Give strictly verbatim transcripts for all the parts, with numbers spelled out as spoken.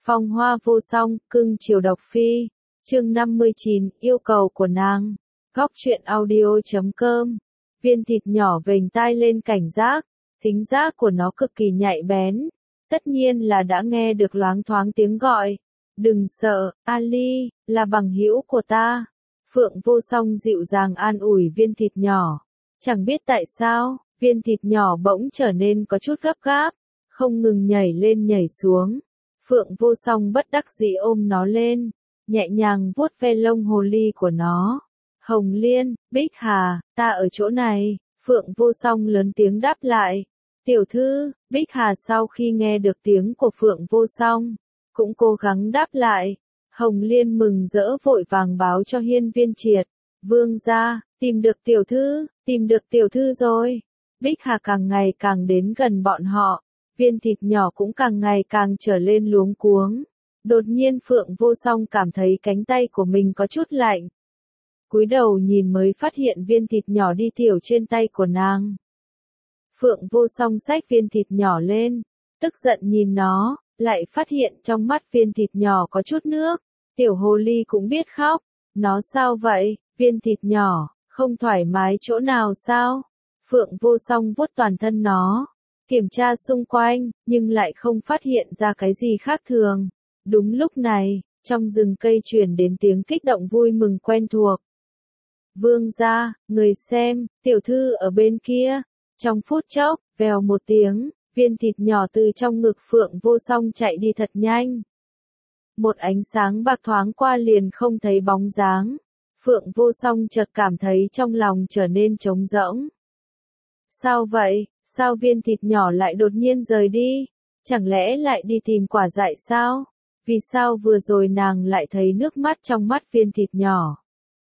Phong hoa vô song, cưng chiều độc phi. Chương năm mươi chín, yêu cầu của nàng. Góc truyện audio chấm com. Viên thịt nhỏ vểnh tai lên cảnh giác, thính giác của nó cực kỳ nhạy bén. Tất nhiên là đã nghe được loáng thoáng tiếng gọi. Đừng sợ, Ali, là bằng hữu của ta. Phượng Vô Song dịu dàng an ủi viên thịt nhỏ. Chẳng biết tại sao, viên thịt nhỏ bỗng trở nên có chút gấp gáp, không ngừng nhảy lên nhảy xuống. Phượng Vô Song bất đắc dĩ ôm nó lên, nhẹ nhàng vuốt ve lông hồ ly của nó. Hồng Liên, Bích Hà, ta ở chỗ này. Phượng Vô Song lớn tiếng đáp lại. Tiểu thư, Bích Hà sau khi nghe được tiếng của Phượng Vô Song, cũng cố gắng đáp lại. Hồng Liên mừng rỡ vội vàng báo cho Hiên Viên Triệt. Vương gia, tìm được tiểu thư, tìm được tiểu thư rồi. Bích Hà càng ngày càng đến gần bọn họ. Viên thịt nhỏ cũng càng ngày càng trở lên luống cuống. Đột nhiên Phượng Vô Song cảm thấy cánh tay của mình có chút lạnh. Cúi đầu nhìn mới phát hiện viên thịt nhỏ đi tiểu trên tay của nàng. Phượng Vô Song xách viên thịt nhỏ lên, tức giận nhìn nó, lại phát hiện trong mắt viên thịt nhỏ có chút nước. Tiểu hồ ly cũng biết khóc. Nó sao vậy, viên thịt nhỏ, không thoải mái chỗ nào sao? Phượng Vô Song vuốt toàn thân nó, kiểm tra xung quanh, nhưng lại không phát hiện ra cái gì khác thường. Đúng lúc này, trong rừng cây truyền đến tiếng kích động vui mừng quen thuộc. Vương gia, người xem, tiểu thư ở bên kia. Trong phút chốc, vèo một tiếng, viên thịt nhỏ từ trong ngực Phượng Vô Song chạy đi thật nhanh. Một ánh sáng bạc thoáng qua liền không thấy bóng dáng. Phượng Vô Song chợt cảm thấy trong lòng trở nên trống rỗng. Sao vậy, sao viên thịt nhỏ lại đột nhiên rời đi? Chẳng lẽ lại đi tìm quả dại sao? Vì sao vừa rồi nàng lại thấy nước mắt trong mắt viên thịt nhỏ?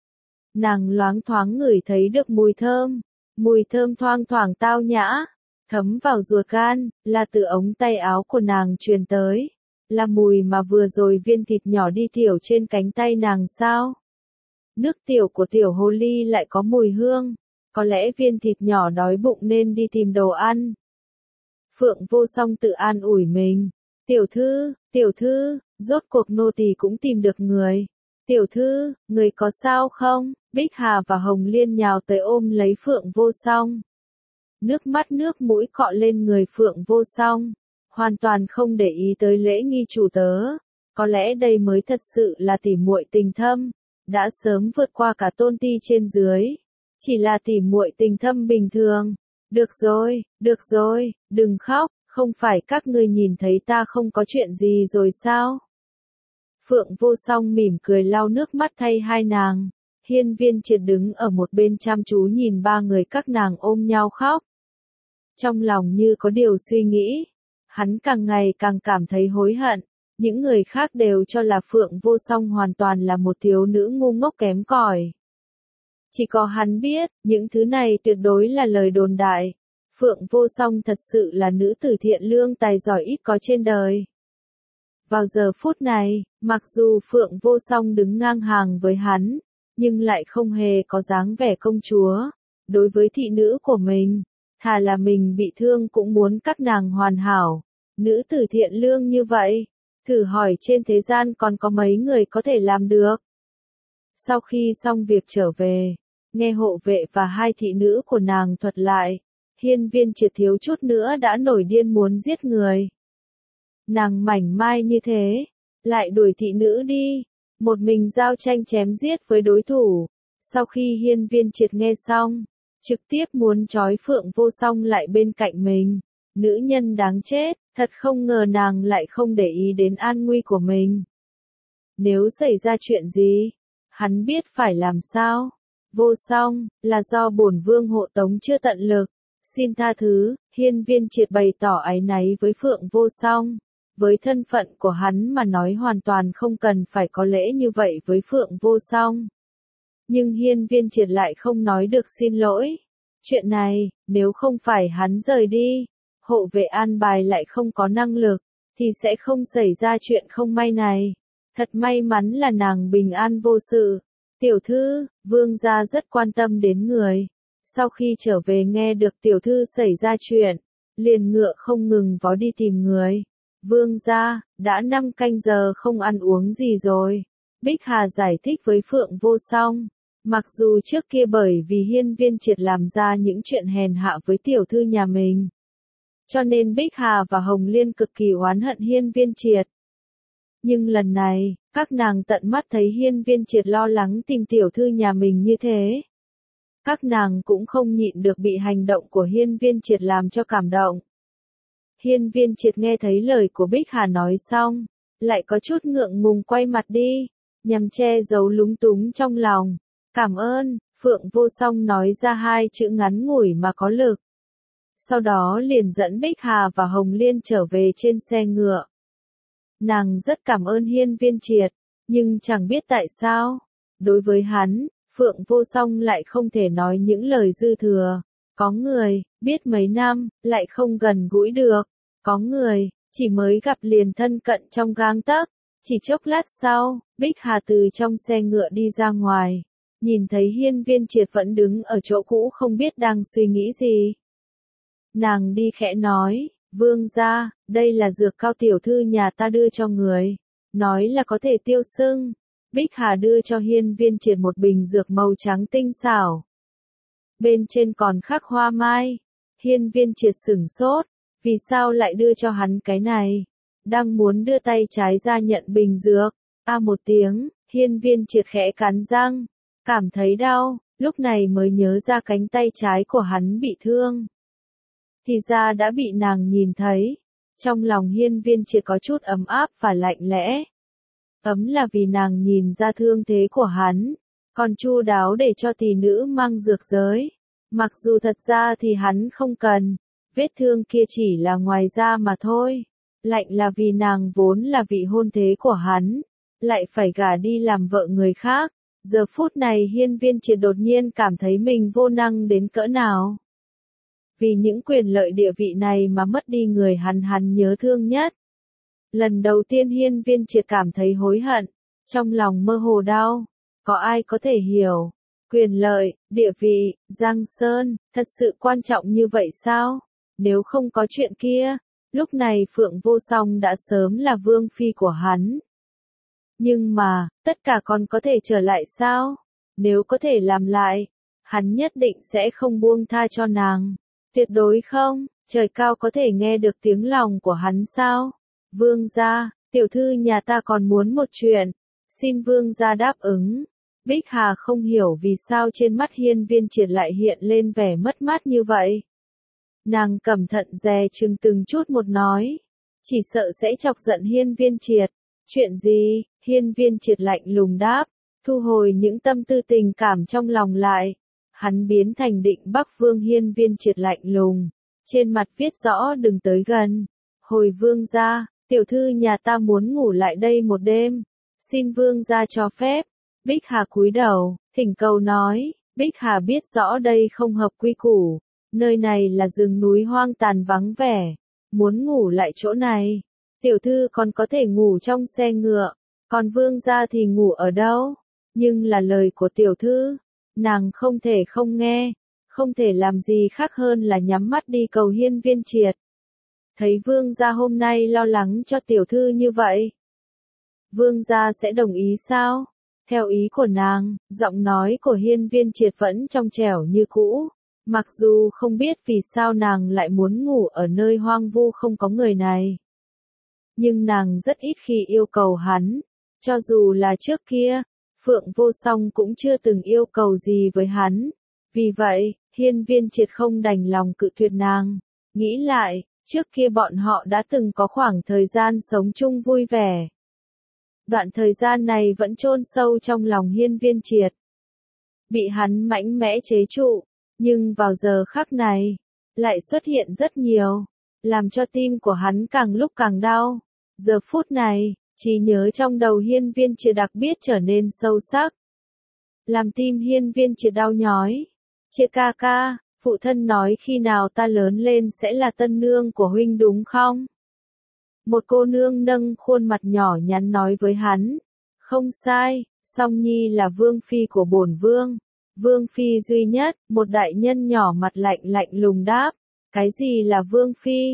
Nàng loáng thoáng ngửi thấy được mùi thơm, mùi thơm thoang thoảng tao nhã, thấm vào ruột gan, là từ ống tay áo của nàng truyền tới. Là mùi mà vừa rồi viên thịt nhỏ đi tiểu trên cánh tay nàng sao? Nước tiểu của tiểu hồ ly lại có mùi hương, có lẽ viên thịt nhỏ đói bụng nên đi tìm đồ ăn. Phượng Vô Song tự an ủi mình. Tiểu thư, tiểu thư, rốt cuộc nô tỳ cũng tìm được người. Tiểu thư, người có sao không? Bích Hà và Hồng Liên nhào tới ôm lấy Phượng Vô Song. Nước mắt nước mũi cọ lên người Phượng Vô Song, hoàn toàn không để ý tới lễ nghi chủ tớ. Có lẽ đây mới thật sự là tỉ muội tình thâm, đã sớm vượt qua cả tôn ti trên dưới. Chỉ là tỉ muội tình thâm bình thường. Được rồi, được rồi, đừng khóc, không phải các ngươi nhìn thấy ta không có chuyện gì rồi sao? Phượng Vô Song mỉm cười lau nước mắt thay hai nàng. Hiên Viên Triệt đứng ở một bên chăm chú nhìn ba người các nàng ôm nhau khóc. Trong lòng như có điều suy nghĩ, hắn càng ngày càng cảm thấy hối hận. Những người khác đều cho là Phượng Vô Song hoàn toàn là một thiếu nữ ngu ngốc kém cỏi. Chỉ có hắn biết, những thứ này tuyệt đối là lời đồn đại. Phượng Vô Song thật sự là nữ tử thiện lương tài giỏi ít có trên đời. Vào giờ phút này, mặc dù Phượng Vô Song đứng ngang hàng với hắn, nhưng lại không hề có dáng vẻ công chúa. Đối với thị nữ của mình, thà là mình bị thương cũng muốn các nàng hoàn hảo. Nữ tử thiện lương như vậy, thử hỏi trên thế gian còn có mấy người có thể làm được. Sau khi xong việc trở về, nghe hộ vệ và hai thị nữ của nàng thuật lại, Hiên Viên Triệt thiếu chút nữa đã nổi điên muốn giết người. Nàng mảnh mai như thế, lại đuổi thị nữ đi, một mình giao tranh chém giết với đối thủ. Sau khi Hiên Viên Triệt nghe xong, trực tiếp muốn trói Phượng Vô Song lại bên cạnh mình. Nữ nhân đáng chết, thật không ngờ nàng lại không để ý đến an nguy của mình. Nếu xảy ra chuyện gì, hắn biết phải làm sao. Vô Song, là do bổn vương hộ tống chưa tận lực. Xin tha thứ. Hiên Viên Triệt bày tỏ áy náy với Phượng Vô Song. Với thân phận của hắn mà nói hoàn toàn không cần phải có lễ như vậy với Phượng Vô Song. Nhưng Hiên Viên Triệt lại không nói được xin lỗi. Chuyện này, nếu không phải hắn rời đi, hộ vệ an bài lại không có năng lực, thì sẽ không xảy ra chuyện không may này. Thật may mắn là nàng bình an vô sự. Tiểu thư, vương gia rất quan tâm đến người. Sau khi trở về nghe được tiểu thư xảy ra chuyện, liền ngựa không ngừng vó đi tìm người. Vương gia, đã năm canh giờ không ăn uống gì rồi. Bích Hà giải thích với Phượng Vô Song. Mặc dù trước kia bởi vì Hiên Viên Triệt làm ra những chuyện hèn hạ với tiểu thư nhà mình, cho nên Bích Hà và Hồng Liên cực kỳ oán hận Hiên Viên Triệt. Nhưng lần này, các nàng tận mắt thấy Hiên Viên Triệt lo lắng tìm tiểu thư nhà mình như thế. Các nàng cũng không nhịn được bị hành động của Hiên Viên Triệt làm cho cảm động. Hiên Viên Triệt nghe thấy lời của Bích Hà nói xong, lại có chút ngượng ngùng quay mặt đi, nhằm che giấu lúng túng trong lòng. Cảm ơn, Phượng Vô Song nói ra hai chữ ngắn ngủi mà có lực. Sau đó liền dẫn Bích Hà và Hồng Liên trở về trên xe ngựa. Nàng rất cảm ơn Hiên Viên Triệt, nhưng chẳng biết tại sao, đối với hắn, Phượng Vô Song lại không thể nói những lời dư thừa. Có người, biết mấy năm, lại không gần gũi được. Có người, chỉ mới gặp liền thân cận trong gang tấc. Chỉ chốc lát sau, Bích Hà từ trong xe ngựa đi ra ngoài. Nhìn thấy Hiên Viên Triệt vẫn đứng ở chỗ cũ không biết đang suy nghĩ gì. Nàng đi khẽ nói, vương gia, đây là dược cao tiểu thư nhà ta đưa cho người. Nói là có thể tiêu sưng. Bích Hà đưa cho Hiên Viên Triệt một bình dược màu trắng tinh xảo. Bên trên còn khắc hoa mai. Hiên Viên Triệt sửng sốt, vì sao lại đưa cho hắn cái này? Đang muốn đưa tay trái ra nhận bình dược. A một tiếng, Hiên Viên Triệt khẽ cắn răng, cảm thấy đau, lúc này mới nhớ ra cánh tay trái của hắn bị thương. Thì ra đã bị nàng nhìn thấy. Trong lòng Hiên Viên Triệt có chút ấm áp và lạnh lẽ. Ấm là vì nàng nhìn ra thương thế của hắn, còn chu đáo để cho tỷ nữ mang dược giới. Mặc dù thật ra thì hắn không cần, vết thương kia chỉ là ngoài da mà thôi. Lạnh là vì nàng vốn là vị hôn thê của hắn, lại phải gả đi làm vợ người khác. Giờ phút này Hiên Viên Triệt đột nhiên cảm thấy mình vô năng đến cỡ nào. Vì những quyền lợi địa vị này mà mất đi người hắn hắn nhớ thương nhất. Lần đầu tiên Hiên Viên Triệt cảm thấy hối hận, trong lòng mơ hồ đau. Có ai có thể hiểu, quyền lợi, địa vị, Giang Sơn, thật sự quan trọng như vậy sao? Nếu không có chuyện kia, lúc này Phượng Vô Song đã sớm là vương phi của hắn. Nhưng mà, tất cả còn có thể trở lại sao? Nếu có thể làm lại, hắn nhất định sẽ không buông tha cho nàng. Tuyệt đối không, trời cao có thể nghe được tiếng lòng của hắn sao? Vương gia, tiểu thư nhà ta còn muốn một chuyện. Xin vương gia đáp ứng. Bích Hà không hiểu vì sao trên mắt Hiên Viên Triệt lại hiện lên vẻ mất mát như vậy. Nàng cẩn thận dè chừng từng chút một nói. Chỉ sợ sẽ chọc giận Hiên Viên Triệt. Chuyện gì? Hiên Viên Triệt lạnh lùng đáp. Thu hồi những tâm tư tình cảm trong lòng lại. Hắn biến thành Định Bắc Vương. Hiên Viên Triệt lạnh lùng. Trên mặt viết rõ đừng tới gần. Hồi vương gia, tiểu thư nhà ta muốn ngủ lại đây một đêm. Xin vương gia cho phép. Bích Hà cúi đầu, thỉnh cầu nói. Bích Hà biết rõ đây không hợp quy củ. Nơi này là rừng núi hoang tàn vắng vẻ. Muốn ngủ lại chỗ này. Tiểu thư còn có thể ngủ trong xe ngựa. Còn vương gia thì ngủ ở đâu? Nhưng là lời của tiểu thư. Nàng không thể không nghe. Không thể làm gì khác hơn là nhắm mắt đi cầu Hiên Viên Triệt. Thấy vương gia hôm nay lo lắng cho tiểu thư như vậy. Vương gia sẽ đồng ý sao? Theo ý của nàng, giọng nói của Hiên Viên Triệt vẫn trong trẻo như cũ. Mặc dù không biết vì sao nàng lại muốn ngủ ở nơi hoang vu không có người này. Nhưng nàng rất ít khi yêu cầu hắn. Cho dù là trước kia, Phượng Vô Song cũng chưa từng yêu cầu gì với hắn. Vì vậy, Hiên Viên Triệt không đành lòng cự tuyệt nàng. Nghĩ lại, trước kia bọn họ đã từng có khoảng thời gian sống chung vui vẻ. Đoạn thời gian này vẫn chôn sâu trong lòng Hiên Viên Triệt. Bị hắn mạnh mẽ chế trụ, nhưng vào giờ khắc này, lại xuất hiện rất nhiều, làm cho tim của hắn càng lúc càng đau. Giờ phút này, trí nhớ trong đầu Hiên Viên Triệt đặc biệt trở nên sâu sắc. Làm tim Hiên Viên Triệt đau nhói. Triệt ca ca, phụ thân nói khi nào ta lớn lên sẽ là tân nương của huynh đúng không? Một cô nương nâng khuôn mặt nhỏ nhắn nói với hắn. Không sai, Song Nhi là vương phi của bổn vương. Vương phi duy nhất, một đại nhân nhỏ mặt lạnh lạnh lùng đáp. Cái gì là vương phi?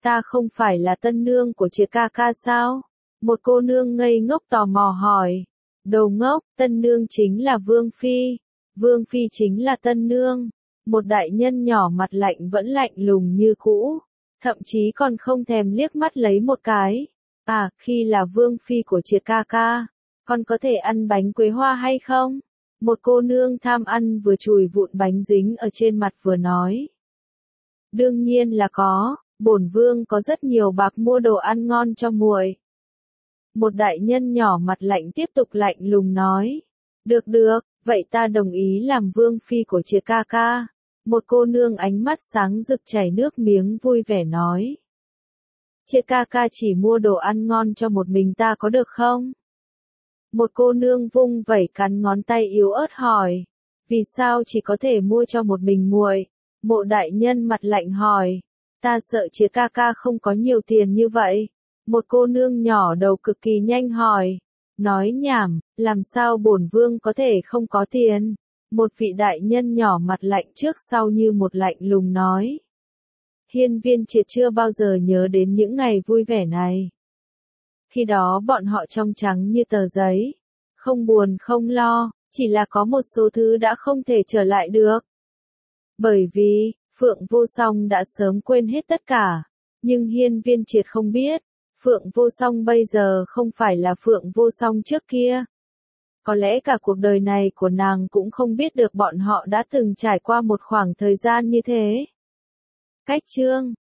ta không phải là tân nương của Triệt ca ca sao? Một cô nương ngây ngốc tò mò hỏi. Đồ ngốc, tân nương chính là Vương Phi. Vương Phi chính là tân nương. Một đại nhân nhỏ mặt lạnh vẫn lạnh lùng như cũ. Thậm chí còn không thèm liếc mắt lấy một cái. À, khi là Vương Phi của Triệt ca ca, con có thể ăn bánh quế hoa hay không? Một cô nương tham ăn vừa chùi vụn bánh dính ở trên mặt vừa nói. Đương nhiên là có, bổn vương có rất nhiều bạc mua đồ ăn ngon cho muội. Một đại nhân nhỏ mặt lạnh tiếp tục lạnh lùng nói. Được được, vậy ta đồng ý làm Vương Phi của Triệt ca ca. Một cô nương ánh mắt sáng rực chảy nước miếng vui vẻ nói. Triệt ca ca chỉ mua đồ ăn ngon cho một mình ta có được không? Một cô nương vung vẩy cắn ngón tay yếu ớt hỏi. Vì sao chỉ có thể mua cho một mình muội? Mộ đại nhân mặt lạnh hỏi. Ta sợ Triệt ca ca không có nhiều tiền như vậy. Một cô nương nhỏ đầu cực kỳ nhanh hỏi. Nói nhảm, làm sao bổn vương có thể không có tiền? Một vị đại nhân nhỏ mặt lạnh trước sau như một lạnh lùng nói. Hiên Viên Triệt chưa bao giờ nhớ đến những ngày vui vẻ này. Khi đó bọn họ trong trắng như tờ giấy. Không buồn không lo, chỉ là có một số thứ đã không thể trở lại được. Bởi vì, Phượng Vô Song đã sớm quên hết tất cả. Nhưng Hiên Viên Triệt không biết, Phượng Vô Song bây giờ không phải là Phượng Vô Song trước kia. Có lẽ cả cuộc đời này của nàng cũng không biết được bọn họ đã từng trải qua một khoảng thời gian như thế. Cách chương